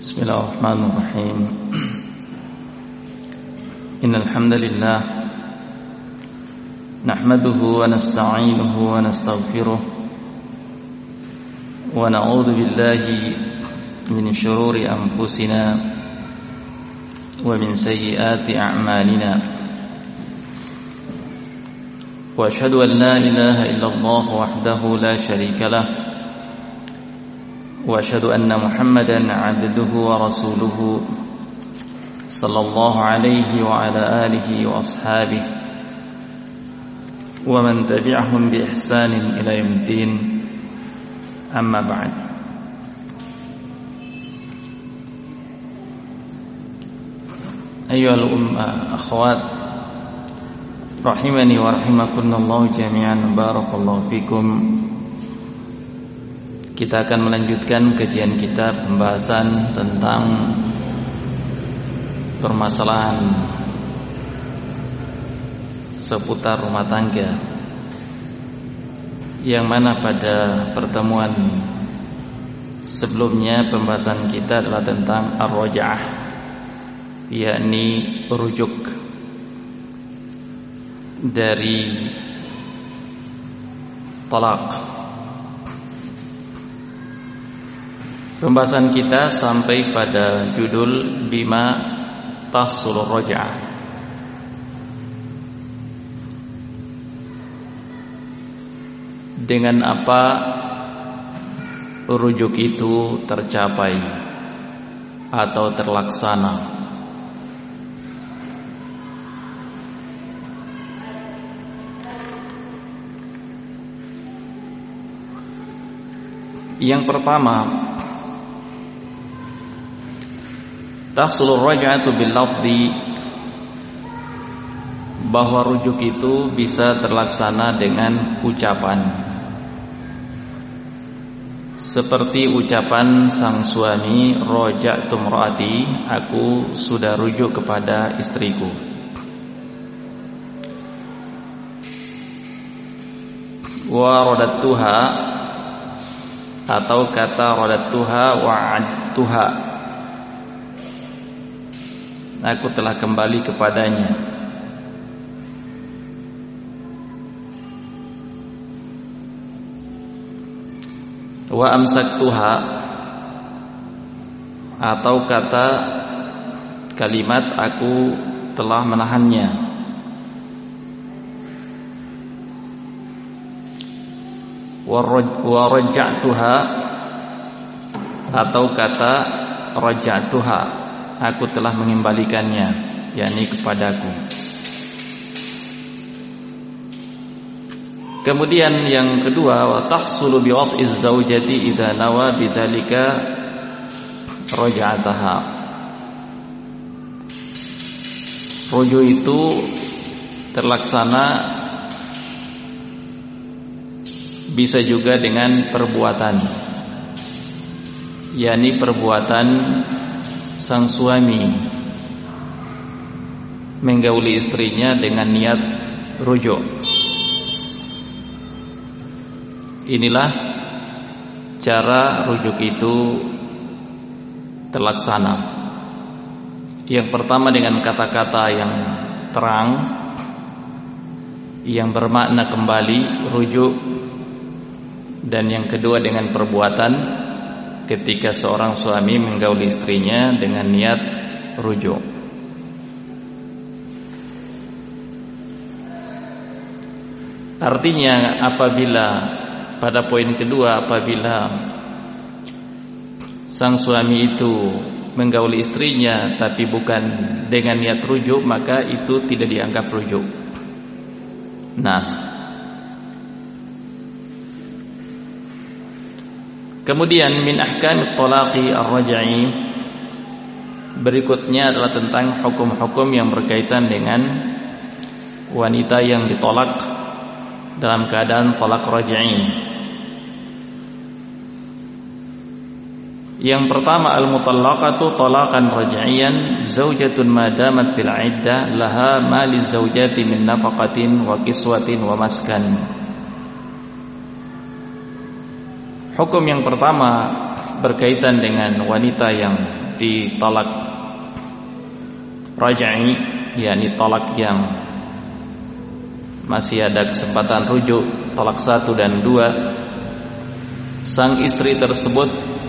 Bismillahirrahmanirrahim. Innal hamdalillah nahmaduhu wa nasta'inuhu wa nastaghfiruh wa na'udzu billahi min shururi anfusina wa min sayyiati a'malina. Wa asyhadu an la ilaha illallah wahdahu la syarika lah wa asyhadu anna Muhammadan 'abduhu wa rasuluhu sallallahu alaihi wa ala alihi wa ashabihi wa man tabi'ahum bi ihsanin ila yaumiddin. Amma ba'd. Ayyuhal akhwat rahimani wa rahimakumullah jami'an, barakallahu fikum. Kita akan melanjutkan kajian kita pembahasan tentang permasalahan seputar rumah tangga, yang mana pada pertemuan sebelumnya pembahasan kita adalah tentang ar-raj'ah, yakni rujuk dari talak. Pembahasan kita sampai pada judul bima tahsulur raj'ah. Dengan apa rujuk itu tercapai atau terlaksana. Yang pertama, tahsulur raj'atu bil lafzi, bahwa rujuk itu bisa terlaksana dengan ucapan, seperti ucapan sang suami, raja'tu imraati, aku sudah rujuk kepada istriku. Wa radattuha, atau kata radattuha wa'adtuha, aku telah kembali kepadanya. Wa amsaktuha, atau kata kalimat aku telah menahannya. Wa raja'tuha, atau kata raja'tuha, aku telah mengembalikannya, yakni kepadaku. Kemudian yang kedua, wa tahsulu bi wad'iz zaujati idza nawa bidzalika raj'ataha. Rujuk itu terlaksana bisa juga dengan perbuatan, yakni perbuatan sang suami menggauli istrinya dengan niat rujuk. Inilah cara rujuk itu terlaksana. Yang pertama dengan kata-kata yang terang, yang bermakna kembali rujuk, dan yang kedua dengan perbuatan, ketika seorang suami menggauli istrinya dengan niat rujuk. Artinya apabila pada poin kedua, apabila sang suami itu menggauli istrinya tapi bukan dengan niat rujuk, maka itu tidak dianggap rujuk. Nah, kemudian min ahkam talaqi ar-raj'i, berikutnya adalah tentang hukum-hukum yang berkaitan dengan wanita yang ditolak dalam keadaan talak raj'i. Yang pertama, al-mutallaqatu talaqan raj'iyan zaujatun ma damat fil 'iddah laha ma lizaujati min nafaqatin wa kiswatin wa maskan. Hukum yang pertama berkaitan dengan wanita yang ditalak raj'i, yakni talak yang masih ada kesempatan rujuk, talak 1 dan 2. Sang istri tersebut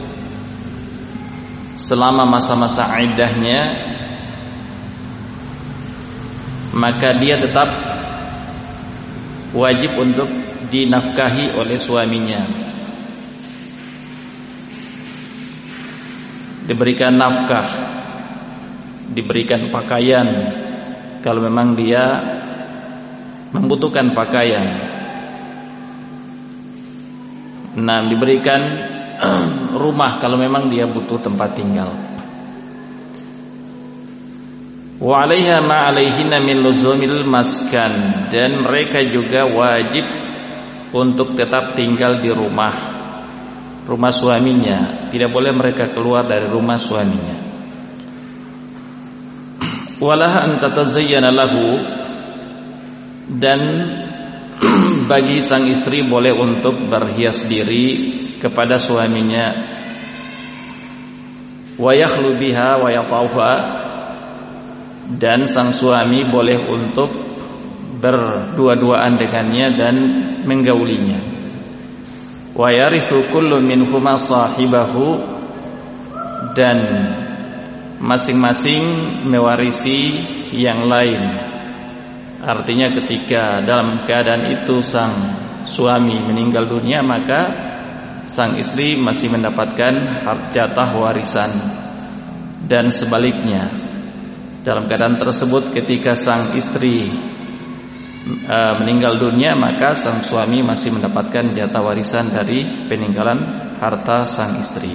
selama masa-masa iddahnya, maka dia tetap wajib untuk dinafkahi oleh suaminya, diberikan nafkah, diberikan pakaian kalau memang dia membutuhkan pakaian. Nah, diberikan rumah kalau memang dia butuh tempat tinggal. Wa 'alaiha ma 'alaihinna min luzumil maskan, dan mereka juga wajib untuk tetap tinggal di rumah suaminya, tidak boleh mereka keluar dari rumah suaminya. Walaha an tatazayyana lahu, dan bagi sang istri boleh untuk berhias diri kepada suaminya. Wa yakhlu biha wa yatawfa, dan sang suami boleh untuk berdua-duaan dengannya dan menggaulinya. Wa yarithu kullu minhuma sahibahu, dan masing-masing mewarisi yang lain. Artinya ketika dalam keadaan itu sang suami meninggal dunia, maka sang istri masih mendapatkan jatah warisan, dan sebaliknya dalam keadaan tersebut ketika sang istri meninggal dunia, maka sang suami masih mendapatkan jatah warisan dari peninggalan harta sang istri.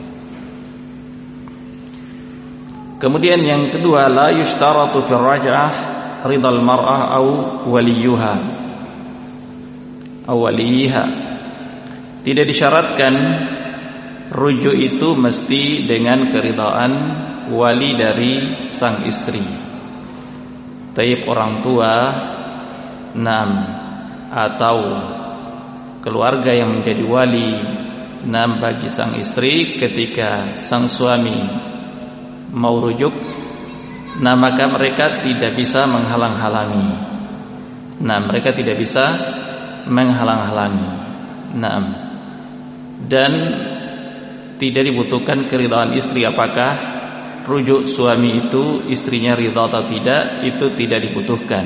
Kemudian yang kedua, la yushtaratu fil raj'ah ridal mar'ah au waliyuha aw waliha. Tidak disyaratkan rujuk itu mesti dengan keridhaan wali dari sang istri, taib orang tua, atau keluarga yang menjadi wali bagi sang istri ketika sang suami mau rujuk. Maka mereka tidak bisa menghalang-halangi. Mereka tidak bisa menghalang-halangi. Dan tidak dibutuhkan keridhaan istri. Apakah rujuk suami itu istrinya ridha atau tidak, itu tidak dibutuhkan.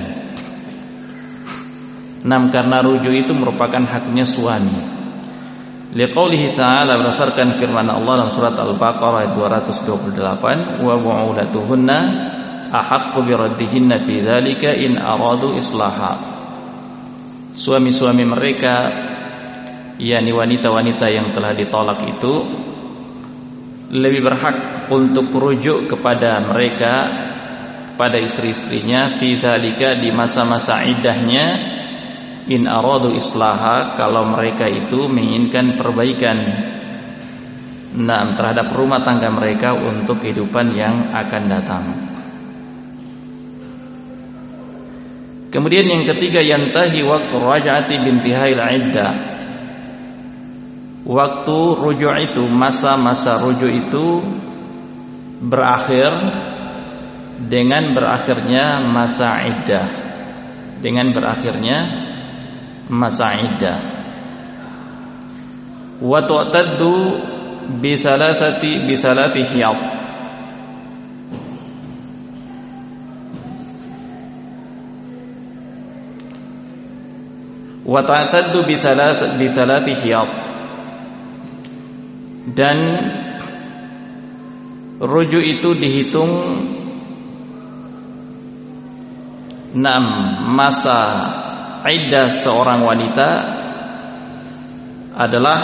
Karena rujuk itu merupakan haknya suami. Liqaulihi ta'ala, berdasarkan firman Allah dalam surat Al-Baqarah ayat 228, wa bu'ulatuhunna ahaqqu biraddihinna fi dzalika in aradu islaha. Suami-suami mereka, yakni wanita-wanita yang telah ditolak itu, lebih berhak untuk merujuk kepada mereka, kepada istri-istrinya, fi dzalika, di masa-masa iddahnya, in aradu islaha, kalau mereka itu menginginkan perbaikan terhadap rumah tangga mereka untuk kehidupan yang akan datang. Kemudian yang ketiga, yantahi waktu raj'ati bintihail iddah. Waktu rujuk itu, masa-masa rujuk itu berakhir dengan berakhirnya masa iddah, dengan berakhirnya masa iddah. Wa tu'taddu bi thalathi hiyad. Wa tu'taddu bi thalathi hiyad. Dan rujuk itu dihitung 6 masa iddah seorang wanita adalah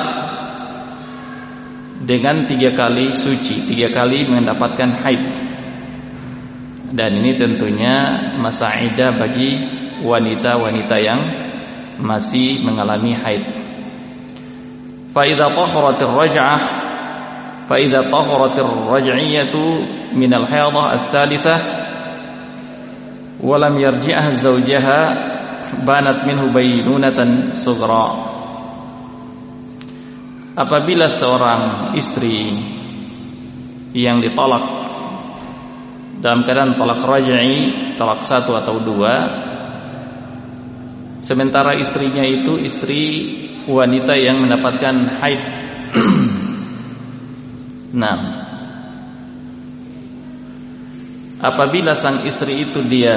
dengan 3 kali suci, 3 kali mendapatkan haid. Dan ini tentunya masa iddah bagi wanita-wanita yang masih mengalami haid. Fa idza taharatir raj'ah, fa idza taharatir raj'iyyatu min al-haidhah ats-tsalitsah wa lam yarji'ha zawjaha banat minhu bainunatan sughra. apabila seorang istri yang ditolak dalam keadaan talak raj'i, talak 1 atau 2, sementara istrinya itu istri wanita yang mendapatkan haid. Nah, apabila sang istri itu dia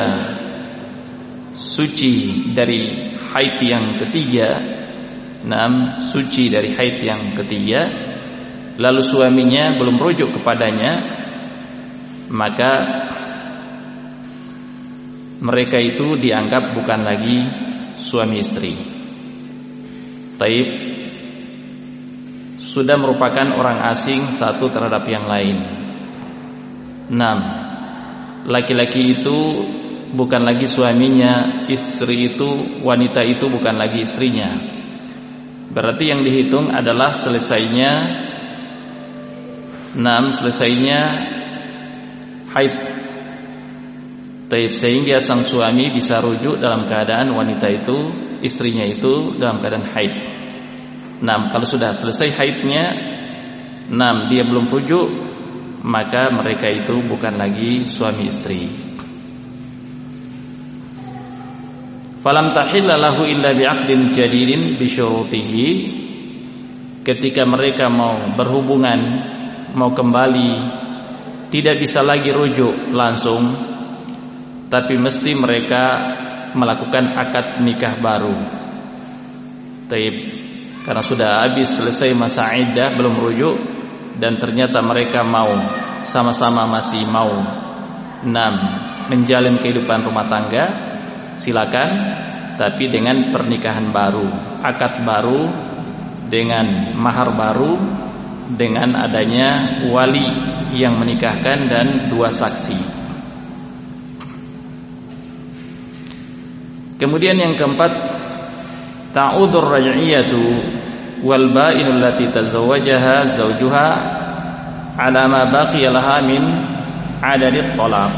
suci dari haid yang ketiga, suci dari haid yang ketiga, lalu suaminya belum rujuk kepadanya, maka mereka itu dianggap bukan lagi suami istri. Taib, sudah merupakan orang asing satu terhadap yang lain. 6. Laki-laki itu bukan lagi suaminya, istri itu, wanita itu bukan lagi istrinya. Berarti yang dihitung adalah selesainya haid. Taib, sehingga sang suami bisa rujuk dalam keadaan wanita itu, istrinya itu dalam keadaan haid. 6. Kalau sudah selesai haidnya, 6 dia belum rujuk, maka mereka itu bukan lagi suami istri. Falam tahilla lahu illa bi'aqdin jadidin bisyurutihi. Ketika mereka mau berhubungan, mau kembali, tidak bisa lagi rujuk langsung, tapi mesti mereka melakukan akad nikah baru. Taib, karena sudah habis selesai masa iddah, belum rujuk, dan ternyata mereka mau sama-sama masih mau menjalin kehidupan rumah tangga, silakan, tapi dengan pernikahan baru, akad baru, dengan mahar baru, dengan adanya wali yang menikahkan dan 2 saksi. Kemudian yang keempat, ta'udur raj'iyatu wal ba'inul lati tazawwajaha zawjuha ala ma baqiya laha min adadit talaq.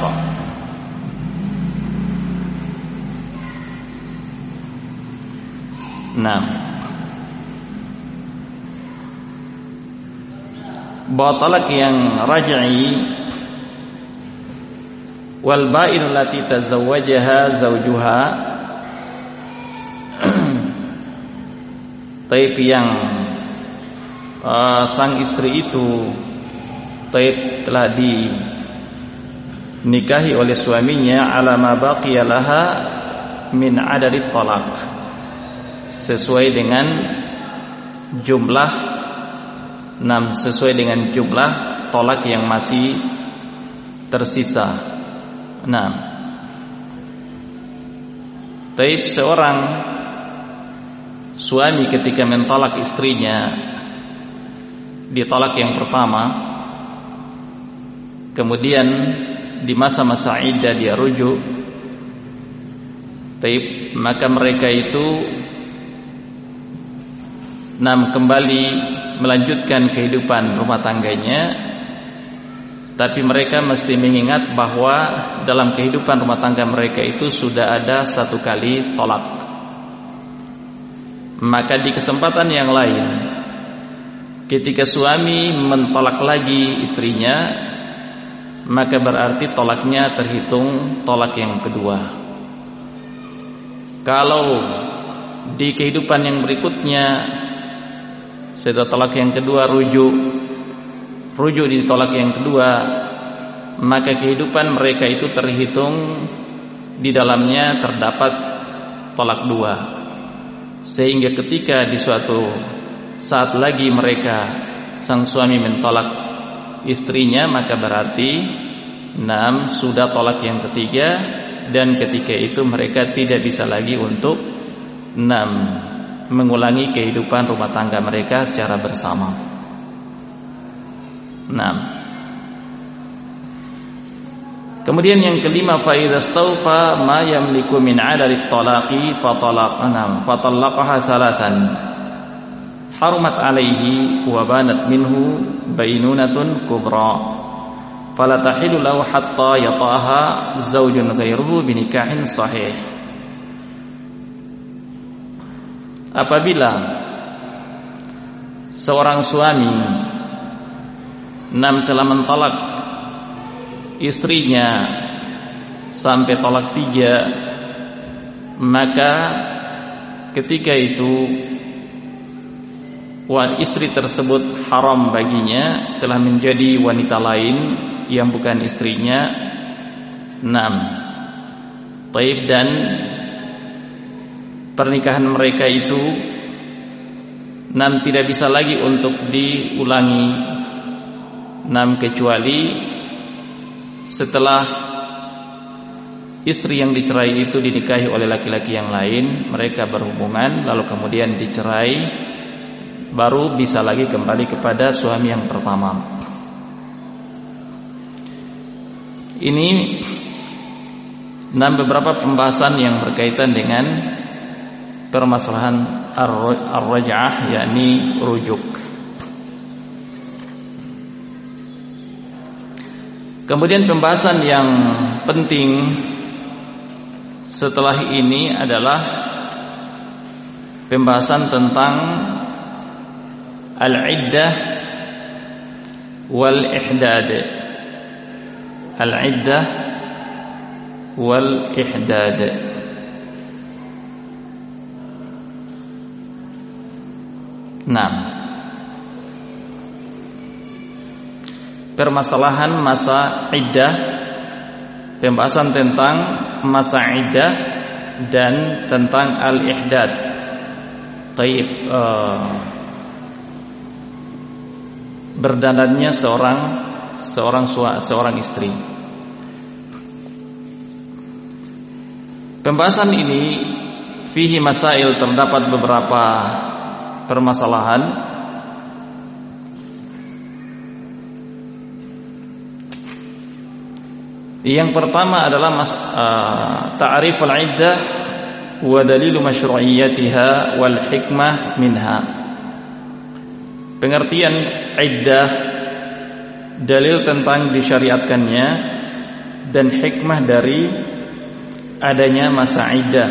Bahwa talak yang raj'i wal ba'inul lati tazawwajaha zawjuha, taib yang sang istri itu taib telah dinikahi oleh suaminya ala ma baqiya laha min adadit talaq, sesuai dengan jumlah tolak yang masih tersisa. Taib, seorang suami ketika mentolak istrinya di tolak yang pertama, kemudian di masa-masa iddah dia rujuk, taib, maka mereka itu kembali melanjutkan kehidupan rumah tangganya, tapi mereka mesti mengingat bahwa dalam kehidupan rumah tangga mereka itu sudah ada 1 kali tolak. Maka di kesempatan yang lain, ketika suami mentolak lagi istrinya, maka berarti tolaknya terhitung tolak yang kedua. Kalau di kehidupan yang berikutnya setelah tolak yang kedua rujuk di tolak yang kedua, maka kehidupan mereka itu terhitung di dalamnya terdapat tolak 2, sehingga ketika di suatu saat lagi mereka, sang suami mentolak istrinya, maka berarti sudah tolak yang ketiga, dan ketika itu mereka tidak bisa lagi untuk mengulangi kehidupan rumah tangga mereka secara bersama. Kemudian yang kelima, fa idza stawfa ma yamliku min 'adadi talaqi fa talaqaha salatan harumat alaihi wa banat minhu bainunatun kubra fala tahilu lahu hatta yata'aha zawjun ghairuhu binikahin sahih. Apabila seorang suami telah mentalak istrinya sampai talak 3, maka ketika itu istri tersebut haram baginya, telah menjadi wanita lain yang bukan istrinya. 6. Taib, dan pernikahan mereka itu tidak bisa lagi untuk diulangi, kecuali setelah istri yang dicerai itu dinikahi oleh laki-laki yang lain, mereka berhubungan lalu kemudian dicerai, baru bisa lagi kembali kepada suami yang pertama. Ini beberapa pembahasan yang berkaitan dengan permasalahan ar-raj'ah, yakni rujuk. Kemudian pembahasan yang penting setelah ini adalah pembahasan tentang al-iddah wal ihdad. Al-iddah wal ihdad. Permasalahan masa iddah, pembahasan tentang masa iddah dan tentang al-ihdad. Taib, berdandannya seorang istri. Pembahasan ini fihi masail, terdapat beberapa permasalahan. Yang pertama adalah ta'rif al-iddah wa dalilu masyru'iyyatiha wal hikmah minha. Pengertian iddah, dalil tentang disyariatkannya, dan hikmah dari adanya masa iddah.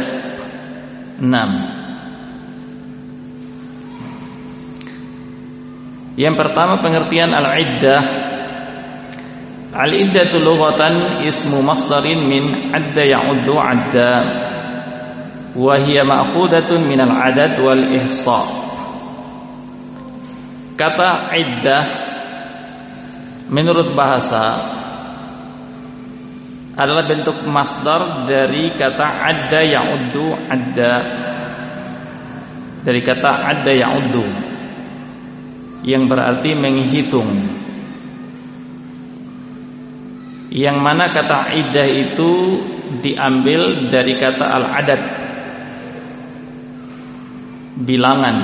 6. Yang pertama, pengertian al-iddah. Al-iddatu lughatan ismu masdarin min adda ya'uddu adda, wa hiya ma'khudatun min al-adad wal ihsa. Kata iddah menurut bahasa adalah bentuk masdar dari kata adda ya'uddu adda, dari kata adda ya'uddu yang berarti menghitung, yang mana kata iddah itu diambil dari kata al-adad, bilangan,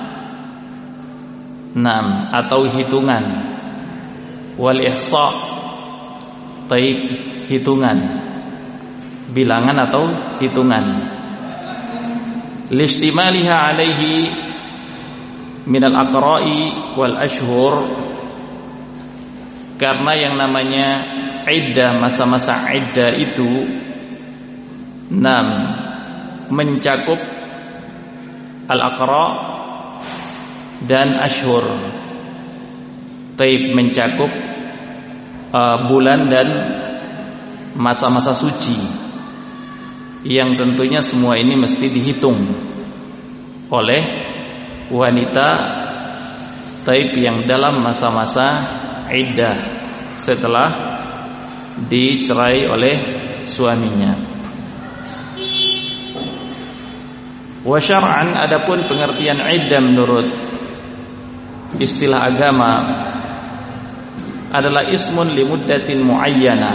atau hitungan, wal ihsa, taib, hitungan, bilangan atau hitungan, listimaliha alaihi minal aqra'i wal ashhur, karena yang namanya iddah, masa-masa iddah itu mencakup al-aqra dan ashhur. Taib, mencakup bulan dan masa-masa suci, yang tentunya semua ini mesti dihitung oleh wanita taib yang dalam masa-masa iddah setelah dicerai oleh suaminya. Wa syar'an, adapun pengertian iddah menurut istilah agama adalah ismun limuddatin muayyana,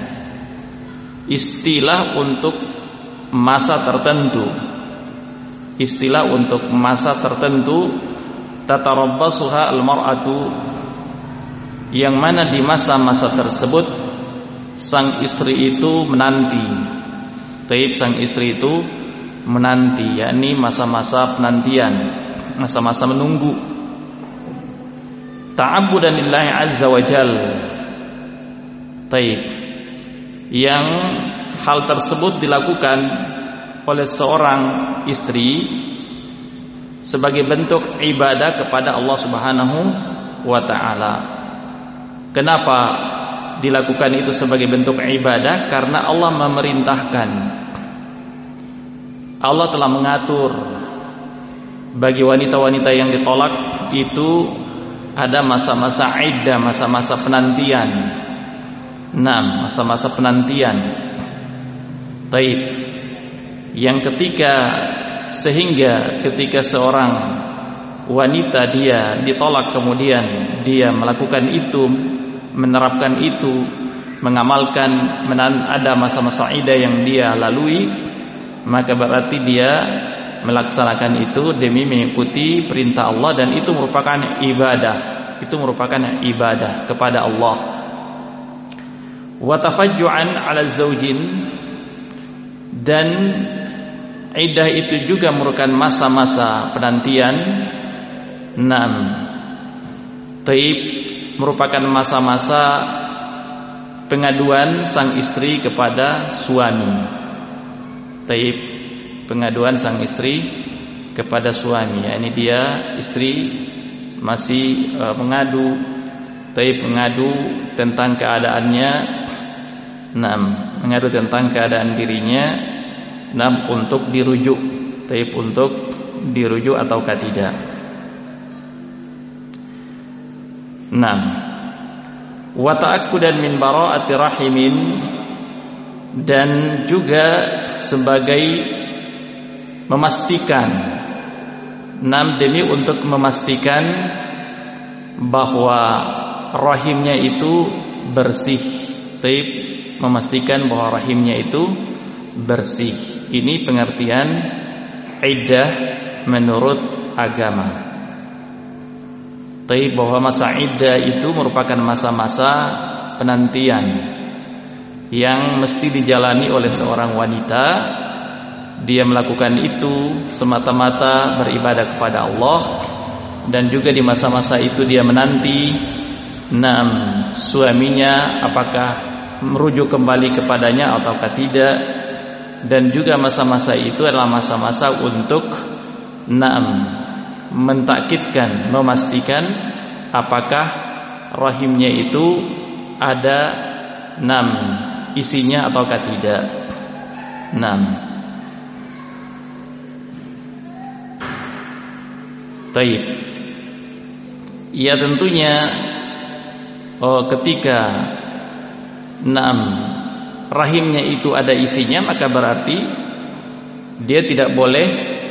istilah untuk masa tertentu, istilah untuk masa tertentu, tatarabbasuha al-mar'atu, yang mana di masa-masa tersebut sang istri itu menanti. Taib, sang istri itu menanti, yakni masa-masa penantian, masa-masa menunggu. Ta'abbudan lillahi azza wa jal. Taib, yang hal tersebut dilakukan oleh seorang istri sebagai bentuk ibadah kepada Allah Subhanahu wa taala. Kenapa dilakukan itu sebagai bentuk ibadah? Karena Allah memerintahkan. Allah telah mengatur bagi wanita-wanita yang ditolak itu ada masa-masa iddah, masa-masa penantian. Masa-masa penantian. Taib. Yang sehingga ketika seorang wanita dia ditolak kemudian dia melakukan itu, menerapkan itu, mengamalkan, ada masa-masa iddah yang dia lalui, maka berarti dia melaksanakan itu demi mengikuti perintah Allah, dan itu merupakan ibadah. Itu merupakan ibadah kepada Allah. Wa tafajju'an 'ala zaujin, dan iddah itu juga merupakan masa-masa penantian. Taib, merupakan masa-masa pengaduan sang istri kepada suami. Taib, pengaduan sang istri kepada suami. Ini dia istri masih mengadu. Taib, mengadu tentang keadaannya. Mengadu tentang keadaan dirinya. Untuk dirujuk. Taib, untuk dirujuk ataukah tidak. Wa ta'akkudan min bara'ati rahimin, dan juga sebagai memastikan, demi untuk memastikan bahwa rahimnya itu bersih. Taib, memastikan bahwa rahimnya itu bersih. Ini pengertian iddah menurut agama. Taib, bahwa masa iddah itu merupakan masa-masa penantian yang mesti dijalani oleh seorang wanita. Dia melakukan itu semata-mata beribadah kepada Allah, dan juga di masa-masa itu dia menanti suaminya apakah merujuk kembali kepadanya ataukah tidak. Dan juga masa-masa itu adalah masa-masa untuk mentakkidkan, memastikan apakah rahimnya itu ada isinya ataukah tidak. Taib. Ya tentunya ketika rahimnya itu ada isinya, maka berarti dia tidak boleh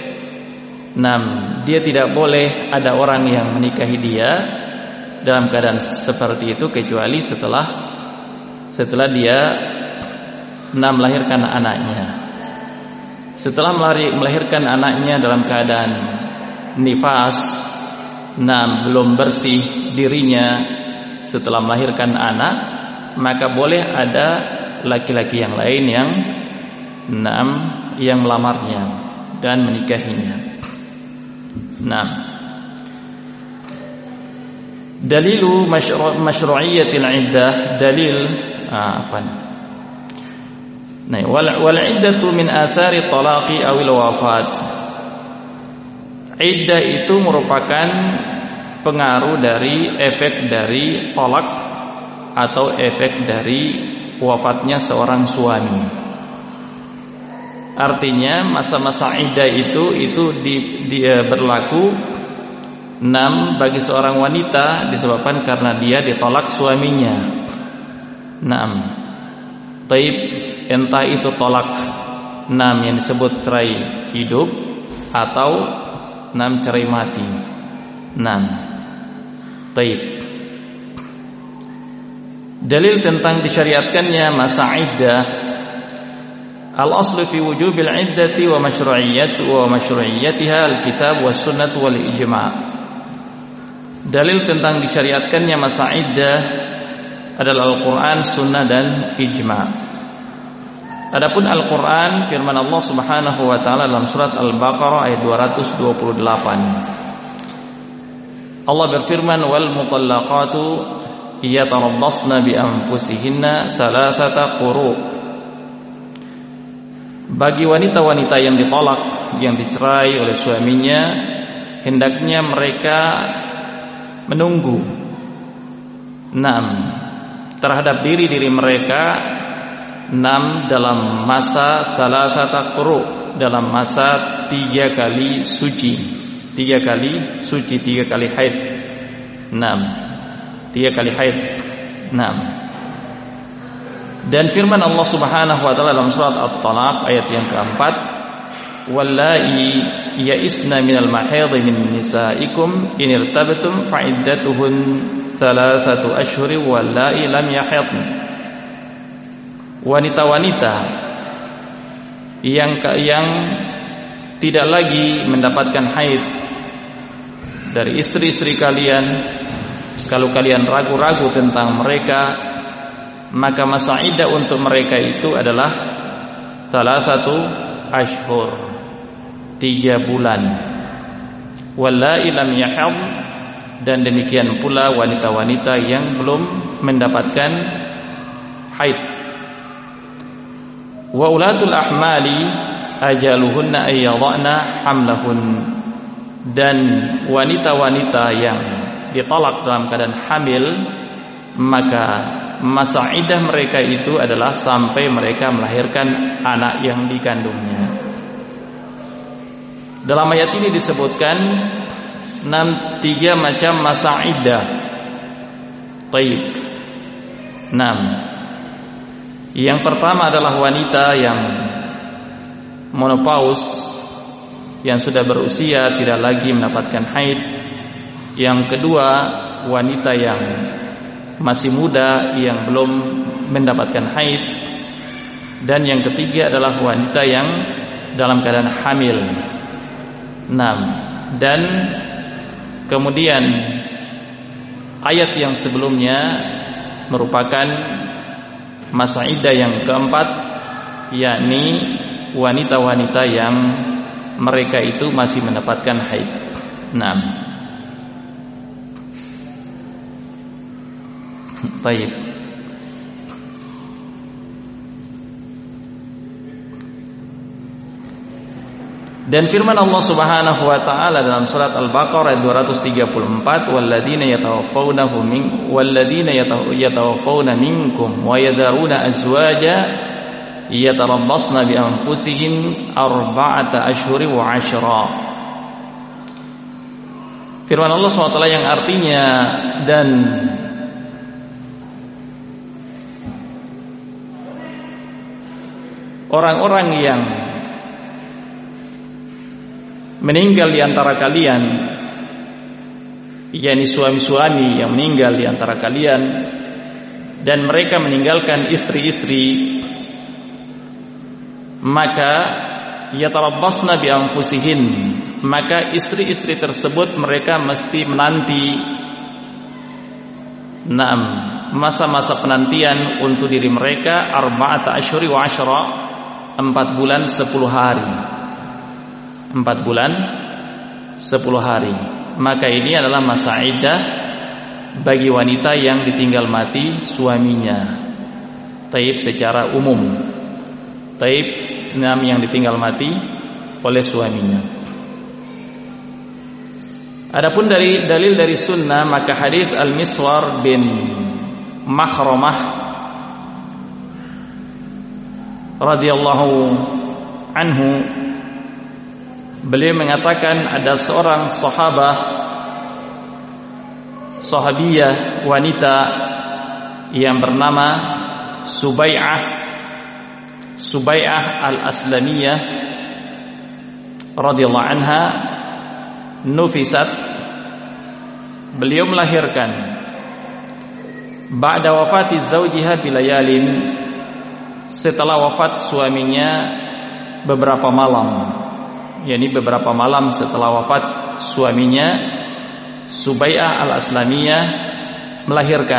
ada orang yang menikahi dia dalam keadaan seperti itu, kecuali setelah dia melahirkan anaknya. Setelah melahirkan anaknya dalam keadaan nifas, belum bersih dirinya setelah melahirkan anak, maka boleh ada laki-laki yang lain yang melamarnya dan menikahinya. Dalilu masyru'iyyatil iddah, dalil wal iddatu min athari talaqi awil wafat. Iddah itu merupakan pengaruh dari efek dari talak atau efek dari wafatnya seorang suami. Artinya masa-masa iddah itu dia berlaku bagi seorang wanita disebabkan karena dia ditolak suaminya. Taib, entah itu tolak yang disebut cerai hidup atau cerai mati. Taib. Dalil tentang disyariatkannya masa iddah. Al-aslu fi wujubil iddati wa masyru'iyyatiha al-kitab was sunnah wal ijma'. Dalil tentang disyariatkannya masa iddah adalah Al-Qur'an, sunnah dan ijma'. Adapun Al-Qur'an, firman Allah Subhanahu wa taala dalam surat Al-Baqarah ayat 228. Allah berfirman, wal mutallaqatu yatarabbasna bi anfusihinna thalathata quru'. Bagi wanita-wanita yang ditolak, yang dicerai oleh suaminya, hendaknya mereka menunggu terhadap diri mereka dalam masa salasata quru, dalam masa 3 kali suci, 3 kali haid. 3 kali haid. Dan firman Allah Subhanahu wa taala dalam surat At-Talaq ayat yang keempat, wallai ya'isna minal mahidhi min nisaikum in irtabtum fa'iddatuhun 3 ashhur wallai lam yahidn. Wanita-wanita yang tidak lagi mendapatkan haid dari istri-istri kalian, kalau kalian ragu-ragu tentang mereka, maka masa iddah untuk mereka itu adalah 3 ashhur, 3 bulan. Wallai lam yahid, dan demikian pula wanita-wanita yang belum mendapatkan haid. Wa ulatul ahmali ajaluhunna ayyadhna hamlahun, dan wanita-wanita yang ditolak dalam keadaan hamil, maka masa iddah mereka itu adalah sampai mereka melahirkan anak yang dikandungnya. Dalam ayat ini disebutkan 3 macam masa iddah. Taib. 6. Yang pertama adalah wanita yang menopause, yang sudah berusia tidak lagi mendapatkan haid. Yang kedua, wanita yang masih muda yang belum mendapatkan haid. Dan yang ketiga adalah wanita yang dalam keadaan hamil. 6. Dan kemudian ayat yang sebelumnya merupakan masa iddah yang keempat, yakni wanita-wanita yang mereka itu masih mendapatkan haid. 6. Baik. Dan firman Allah Subhanahu wa taala dalam surat Al-Baqarah ayat 234, walladzina yatawaffawna minkum wa yadharuna azwaja yatarabbasna bi anfusihim 4 ashhur wa 10. Firman Allah SWT yang artinya, dan orang-orang yang meninggal di antara kalian, yakni suami-suami yang meninggal di antara kalian, dan mereka meninggalkan istri-istri, maka yatarabbasna bi anfusihin, maka istri-istri tersebut mereka mesti menanti masa-masa penantian untuk diri mereka 4 ashhur wa 10, 4 bulan 10 hari. 4 bulan 10 hari. Maka ini adalah masa iddah bagi wanita yang ditinggal mati suaminya. Taib secara umum. Taib yang ditinggal mati oleh suaminya. Adapun dari dalil dari sunnah, maka hadis Al-Miswar bin Makhramah radhiyallahu anhu, beliau mengatakan ada seorang sahabiyah wanita yang bernama Subai'ah al-Aslamiyah radhiyallahu anha, nufisat, beliau melahirkan ba'da wafati zawjiha bilayalin, setelah wafat suaminya beberapa malam. yakni beberapa malam setelah wafat suaminya, Subai'ah al-Aslamiyah melahirkan.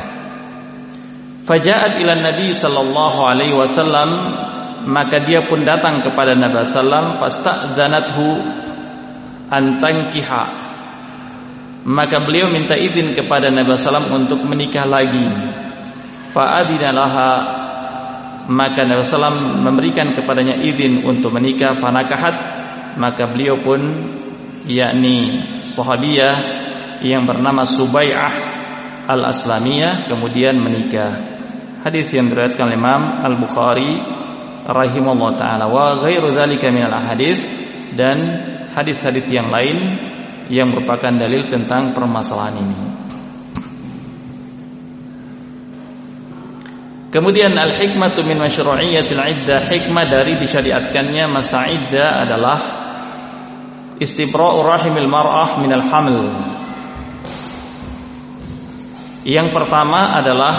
Faja'at ila Nabi sallallahu alaihi wasallam, maka dia pun datang kepada Nabi sallam, fasta'dzanathu an tankiha, maka beliau minta izin kepada Nabi sallam untuk menikah lagi. Fa'adina laha, maka Nabi sallam memberikan kepadanya izin untuk menikah. Fanakahat, maka beliau pun yakni sahabiyah yang bernama Subai'ah al-Aslamiyah, kemudian menikah. Hadis yang diriwayatkan Imam Al-Bukhari rahimahullah taala, wa ghairu dzalika minal ahadits, dan hadis-hadis yang lain yang merupakan dalil tentang permasalahan ini. Kemudian al-hikmatu min masyru'iyyatil iddah, hikmah dari disyariatkannya masa iddah adalah istibra'u rahimil mar'ah minal haml. Yang pertama adalah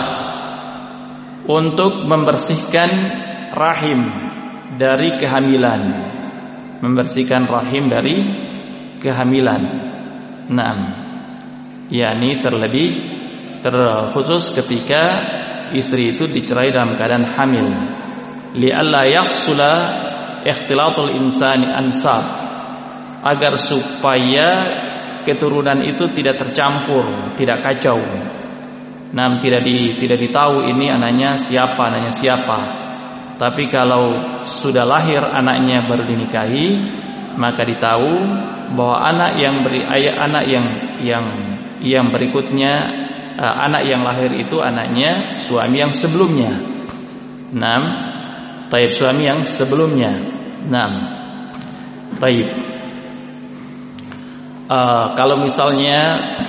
untuk membersihkan rahim dari kehamilan. Membersihkan rahim dari kehamilan. Yakni terkhusus ketika istri itu dicerai dalam keadaan hamil, li'alla yahsula ikhtilatul insani ansab, agar supaya keturunan itu tidak tercampur, tidak kacau. Tidak ditahu ini anaknya siapa. Tapi kalau sudah lahir anaknya baru dinikahi, maka ditahu bahwa anak yang berikutnya, anak yang lahir itu anaknya suami yang sebelumnya. Suami yang sebelumnya. Kalau misalnya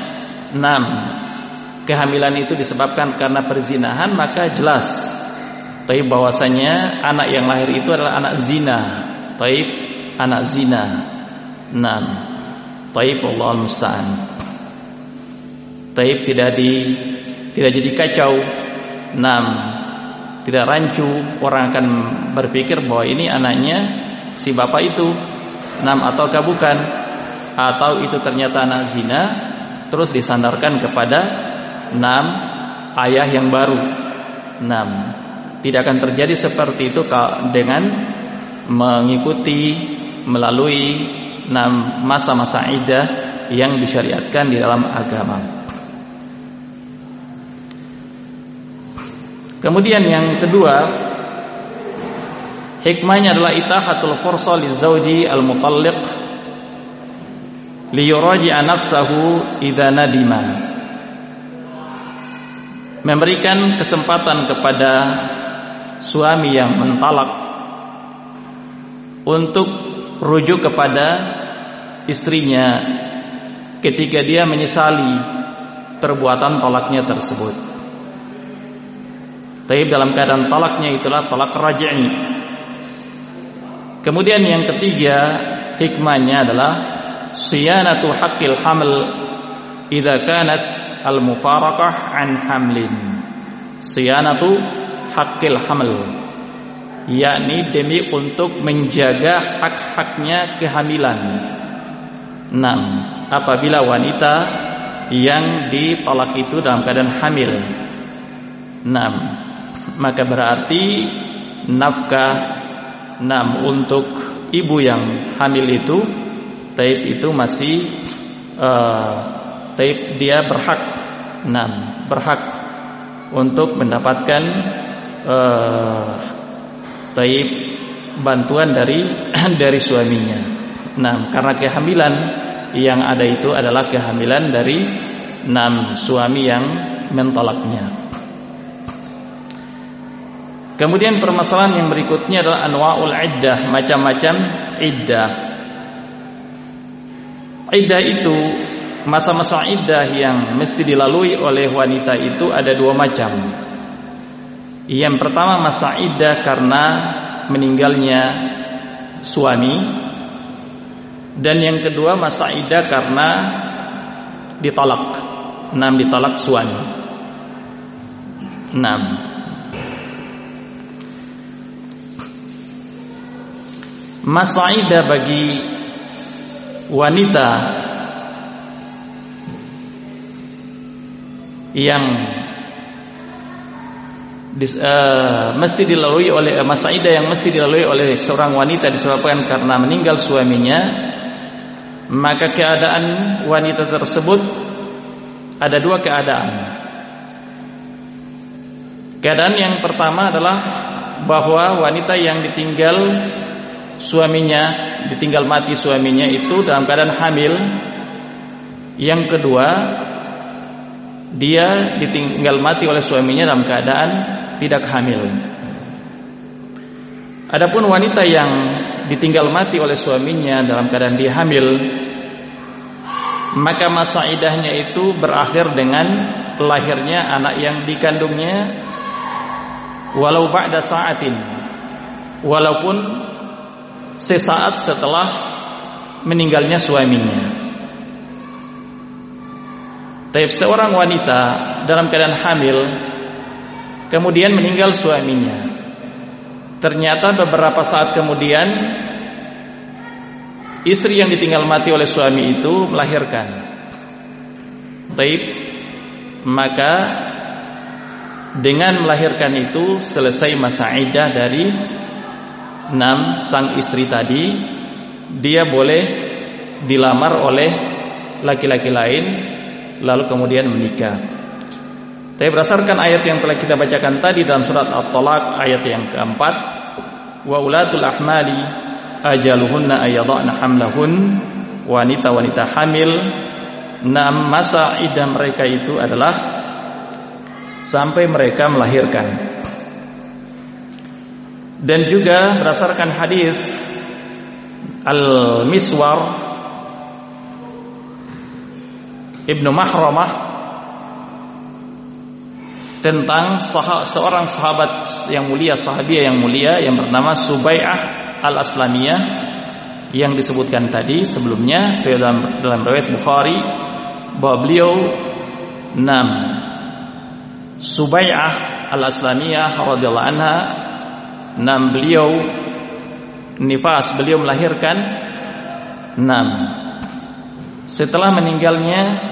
kehamilan itu disebabkan karena perzinahan, maka jelas bahwasanya anak yang lahir itu adalah anak zina. Anak zina. Allahul musta'an. Tidak jadi kacau. Tidak rancu. Orang akan berpikir bahwa ini anaknya si bapak itu, ataukah bukan, atau itu ternyata anak zina, terus disandarkan kepada ayah yang baru. Tidak akan terjadi seperti itu dengan mengikuti melalui masa-masa iddah yang disyariatkan di dalam agama. Kemudian yang kedua, hikmahnya adalah itahatul fursa lizauji al-mutalliq liyuraji'a nafsahu idza nadima. Memberikan kesempatan kepada suami yang mentalak untuk rujuk kepada istrinya ketika dia menyesali perbuatan talaknya tersebut. Dalam keadaan talaknya itulah talak raj'i. Kemudian yang ketiga, hikmahnya adalah siyanatu haqqil haml idza kanat al-mufaraqah an hamlin. Siyanatu haqqil haml, yakni demi untuk menjaga hak-haknya kehamilan. Apabila wanita yang ditolak itu dalam keadaan hamil, maka berarti nafkah untuk ibu yang hamil itu masih dia berhak untuk mendapatkan bantuan dari suaminya. Karena kehamilan yang ada itu adalah kehamilan dari suami yang mentolaknya. Kemudian permasalahan yang berikutnya adalah anwa'ul iddah, macam-macam iddah. Iddah itu, masa-masa iddah yang mesti dilalui oleh wanita itu ada dua macam. Yang pertama masa iddah karena meninggalnya suami, dan yang kedua masa iddah karena ditolak. Ditolak suami. Masa iddah bagi wanita yang mesti dilalui oleh masa iddah yang mesti dilalui oleh seorang wanita disebabkan karena meninggal suaminya, maka keadaan wanita tersebut ada dua keadaan. Keadaan yang pertama adalah bahwa wanita yang ditinggal suaminya ditinggal mati suaminya itu dalam keadaan hamil. Yang kedua, dia ditinggal mati oleh suaminya dalam keadaan tidak hamil. Adapun wanita yang ditinggal mati oleh suaminya dalam keadaan dia hamil, maka masa iddahnya itu berakhir dengan lahirnya anak yang dikandungnya, walau ba'da sa'atin, walaupun sesaat setelah meninggalnya suaminya. Tapi seorang wanita dalam keadaan hamil kemudian meninggal suaminya, ternyata beberapa saat kemudian istri yang ditinggal mati oleh suami itu melahirkan. Taib, maka dengan melahirkan itu selesai masa iddah dari sang istri tadi. Dia boleh dilamar oleh laki-laki lain lalu kemudian menikah. Tapi berdasarkan ayat yang telah kita bacakan tadi dalam surat At-Talaq ayat yang keempat, wa ulatul ahmali ajaluhunna ayyadhna hamlahun, wanita-wanita hamil masa iddah mereka itu adalah sampai mereka melahirkan. Dan juga berdasarkan hadis Al-Miswar Ibnu Mahramah tentang seorang sahabat yang mulia, sahabiah yang mulia yang bernama Subai'ah Al-Aslamiyah yang disebutkan tadi sebelumnya dalam riwayat Bukhari, bahwa beliau Subai'ah Al-Aslamiyah radhiyallahu anha, beliau nifas, beliau melahirkan setelah meninggalnya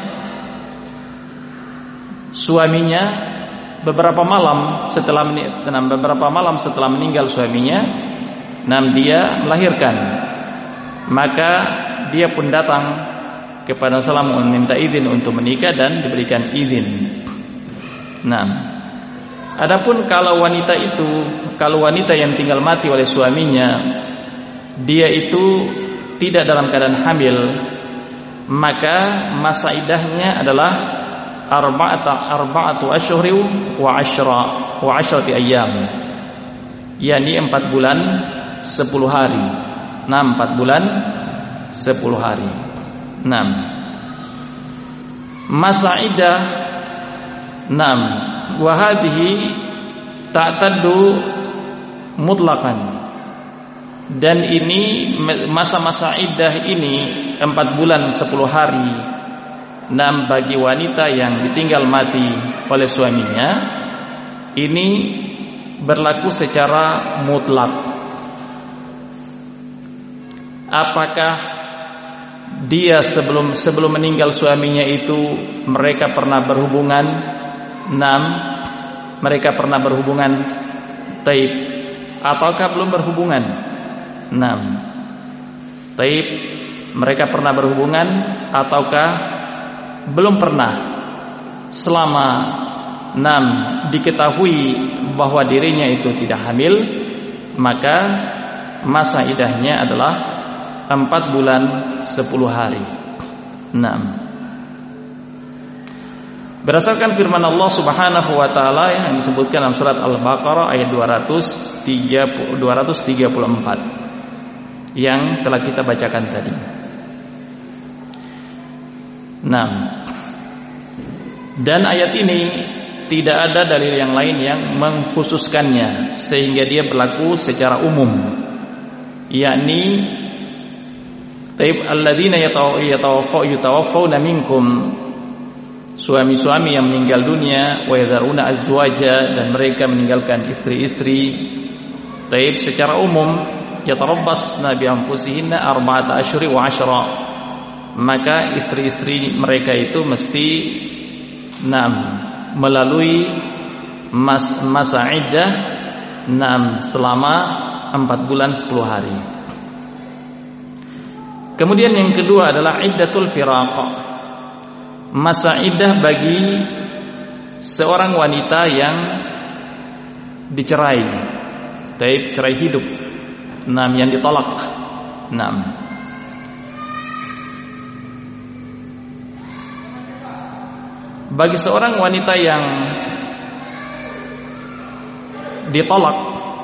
suaminya beberapa malam setelah meninggal suaminya, dia melahirkan. Maka dia pun datang kepada Rasulullah meminta izin untuk menikah dan diberikan izin. Adapun kalau wanita yang tinggal mati oleh suaminya, dia itu tidak dalam keadaan hamil, maka masa iddahnya adalah arba'atu asyhuri wa 'ashrati ayyam, yakni 4 bulan 10 hari. 4 bulan 10 hari. Masa iddah wa hadhihi ta'taddu mutlaqan. Dan ini masa-masa iddah ini 4 bulan 10 hari bagi wanita yang ditinggal mati oleh suaminya, ini berlaku secara mutlak. Apakah dia sebelum meninggal suaminya itu mereka pernah berhubungan? Mereka pernah berhubungan taib, ataukah belum berhubungan? Taib, mereka pernah berhubungan ataukah belum pernah? Selama diketahui bahwa dirinya itu tidak hamil, maka masa iddahnya adalah 4 bulan 10 hari. Berdasarkan firman Allah Subhanahu wa taala yang disebutkan dalam surat Al-Baqarah ayat 234 yang telah kita bacakan tadi. Dan ayat ini tidak ada dalil yang lain yang mengkhususkannya sehingga dia berlaku secara umum, yakni taib alladzina yatawaffawna minkum, suami-suami yang meninggal dunia, wa yadharuna azwaja, dan mereka meninggalkan istri-istri. Taib secara umum yatarabbasna bi anfusihinna arba'ata asyhuri wa 'ashra, maka istri-istri mereka itu mesti melalui masa iddah selama 4 bulan 10 hari. Kemudian yang kedua adalah iddatul firaq, masa iddah bagi seorang wanita yang dicerai, taib cerai hidup, yang ditolak. Bagi seorang wanita yang ditolak,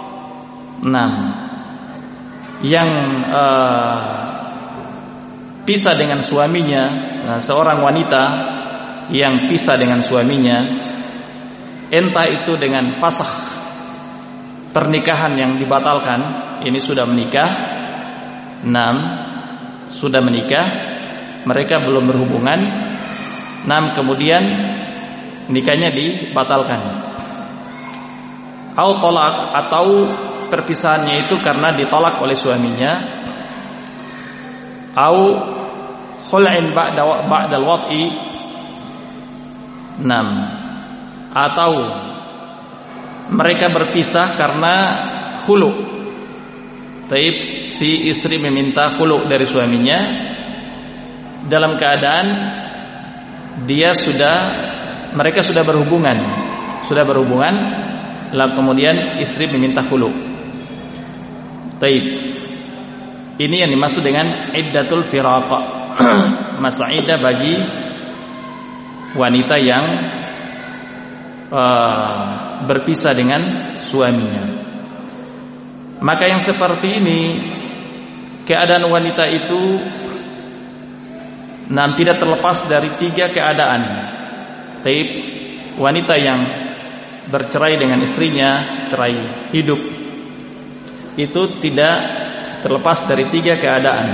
yang pisah dengan suaminya, seorang wanita yang pisah dengan suaminya, entah itu dengan fasakh, pernikahan yang dibatalkan, ini sudah menikah, sudah menikah, mereka belum berhubungan, kemudian nikahnya dibatalkan, atau perpisahannya itu karena ditolak oleh suaminya, khul'in ba'dal wad'i, atau mereka berpisah karena khulu'. Taib, si istri meminta khulu' dari suaminya dalam keadaan mereka sudah berhubungan, lalu kemudian istri meminta khulu'. Taib, ini yang dimaksud dengan iddatul firaq, masa iddah bagi wanita yang berpisah dengan suaminya. Maka yang seperti ini, keadaan wanita itu tidak terlepas dari 3 keadaan. Taib, wanita yang bercerai dengan istrinya, cerai hidup, itu tidak terlepas dari 3 keadaan.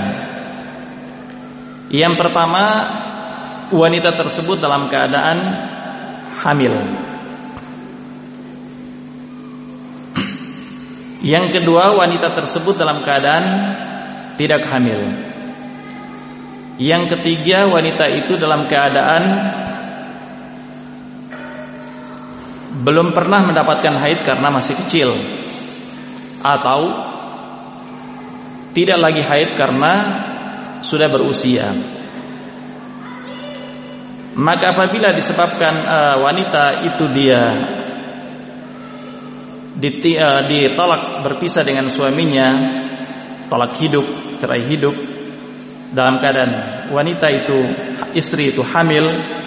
Yang pertama, wanita tersebut dalam keadaan hamil. Yang kedua, wanita tersebut dalam keadaan tidak hamil. Yang ketiga, wanita itu dalam keadaan belum pernah mendapatkan haid karena masih kecil, atau tidak lagi haid karena sudah berusia. Maka apabila disebabkan wanita itu dia ditolak berpisah dengan suaminya, talak hidup, cerai hidup, dalam keadaan wanita itu, istri itu hamil,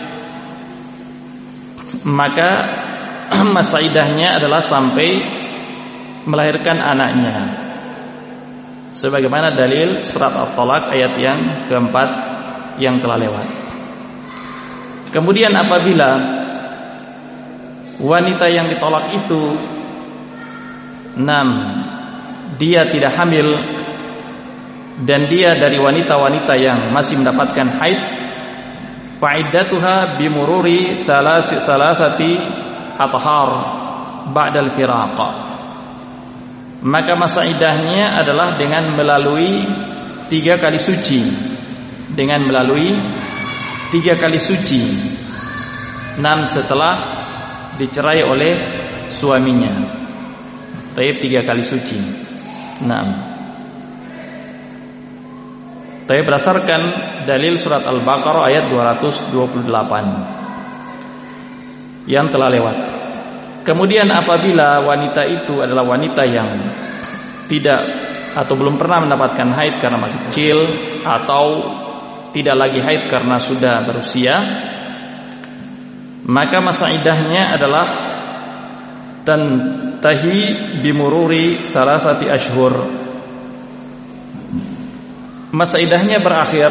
maka masa iddahnya adalah sampai melahirkan anaknya, sebagaimana dalil surat At-Talaq ayat yang keempat yang telah lewat. Kemudian apabila wanita yang ditolak itu dia tidak hamil dan dia dari wanita-wanita yang masih mendapatkan haid, fa'iddatuha bimururi thalathati athhar ba'dal firaq, maka masa iddahnya adalah dengan melalui 3 kali suci, setelah dicerai oleh suaminya. Taib, 3 kali suci. Taib, berdasarkan dalil surat Al-Baqarah ayat 228 yang telah lewat. Kemudian apabila wanita itu adalah wanita yang tidak atau belum pernah mendapatkan haid karena masih kecil, atau tidak lagi haid karena sudah berusia, maka masa iddahnya adalah tantahi bimururi salasati ashhur. Masa iddahnya berakhir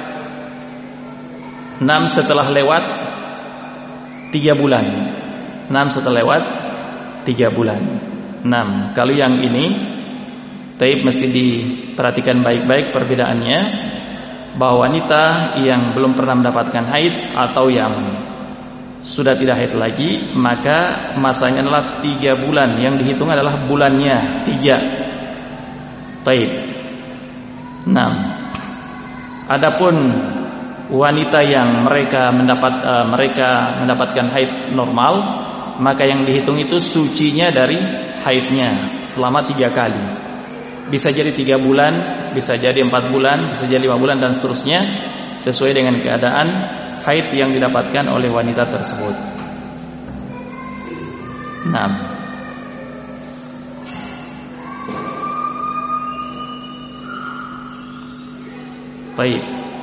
setelah lewat 3 bulan. Setelah lewat 3 bulan. Kalau yang ini Taib, mesti diperhatikan baik-baik perbedaannya, bahwa wanita yang belum pernah mendapatkan haid atau yang sudah tidak haid lagi, maka masanya adalah 3 bulan. Yang dihitung adalah bulannya 3. Taib. Adapun wanita yang mereka mendapatkan haid normal, maka yang dihitung itu sucinya dari haidnya selama 3 kali. Bisa jadi 3 bulan, bisa jadi 4 bulan, bisa jadi 5 bulan dan seterusnya, sesuai dengan keadaan haid yang didapatkan oleh wanita tersebut. Baik.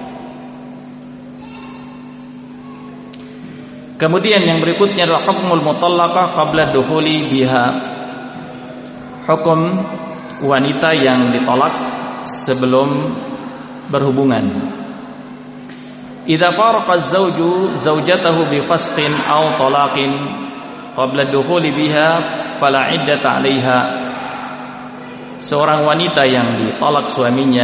Kemudian yang berikutnya adalah hukmul mutallaqah qabla dukhuli biha. Hukum wanita yang ditolak sebelum berhubungan. Idza faraqa az-zawju zawjatahu bi fasqin aw talaqin qabla dukhuli biha fala iddata 'alaiha. Seorang wanita yang ditolak suaminya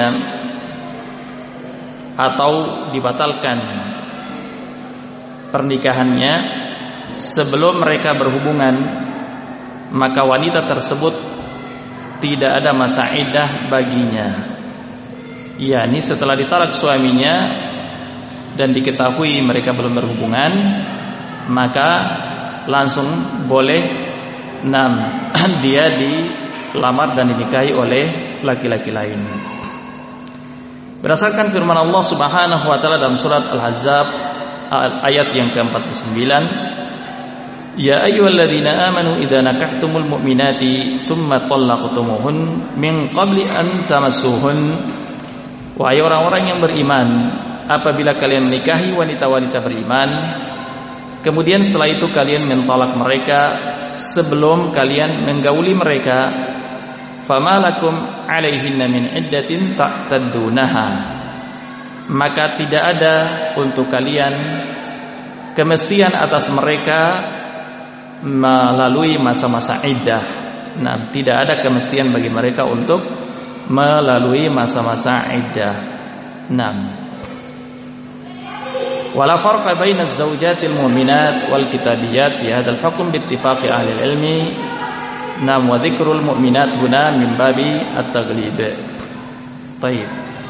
atau dibatalkan pernikahannya sebelum mereka berhubungan, maka wanita tersebut tidak ada masa iddah baginya. yakni setelah ditalak suaminya dan diketahui mereka belum berhubungan, maka langsung boleh dia dilamar dan dinikahi oleh laki-laki lain. Berdasarkan firman Allah Subhanahu wa taala dalam surat Al-Ahzab ayat yang ke-49, ya ayyuhalladzina amanu idza nakahtumul mu'minati tsumma talaqtumuhun min qabli an tamassuhun. Wahai orang-orang yang beriman, apabila kalian menikahi wanita-wanita beriman, kemudian setelah itu kalian mentolak mereka sebelum kalian menggauli mereka, famalakum alaihinna min iddatin ta'taddunaha, maka tidak ada untuk kalian kemestian atas mereka melalui masa-masa iddah. Nah, tidak ada kemestian bagi mereka untuk melalui masa-masa iddah. Nah, wala farqa baina az-zawjatil mu'minat wal kitabiyat fi hadzal hukm bi ittifaqi ahli al-ilmi. Nam wa dzikrul mu'minat huna min babi at-taghlib. Baik.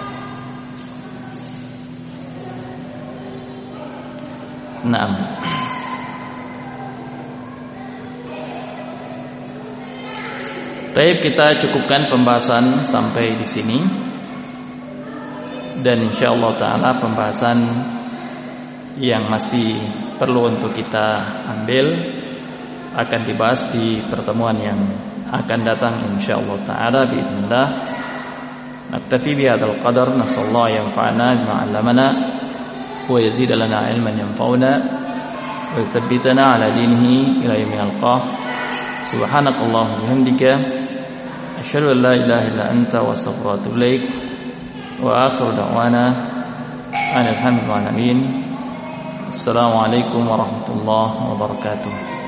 Naam. Baik, kita cukupkan pembahasan sampai di sini. Dan insyaallah taala pembahasan yang masih perlu untuk kita ambil akan dibahas di pertemuan yang akan datang insyaallah taala biidznillah. Naktafi bi hadzal qadar, nasallahu yanfa'ana bima 'allamana wa yazid lana 'ilman yanfa'una wa yuthabbitana 'ala dinihi ila yaumil qiyamah. Subhanakallahumma bihamdika asyhadu an la ilaha illa anta wa astaghfiruka wa atubu ilaik. Wa akhiru da'wana alhamdulillahi rabbil alamin. Assalamualaikum warahmatullahi wabarakatuh.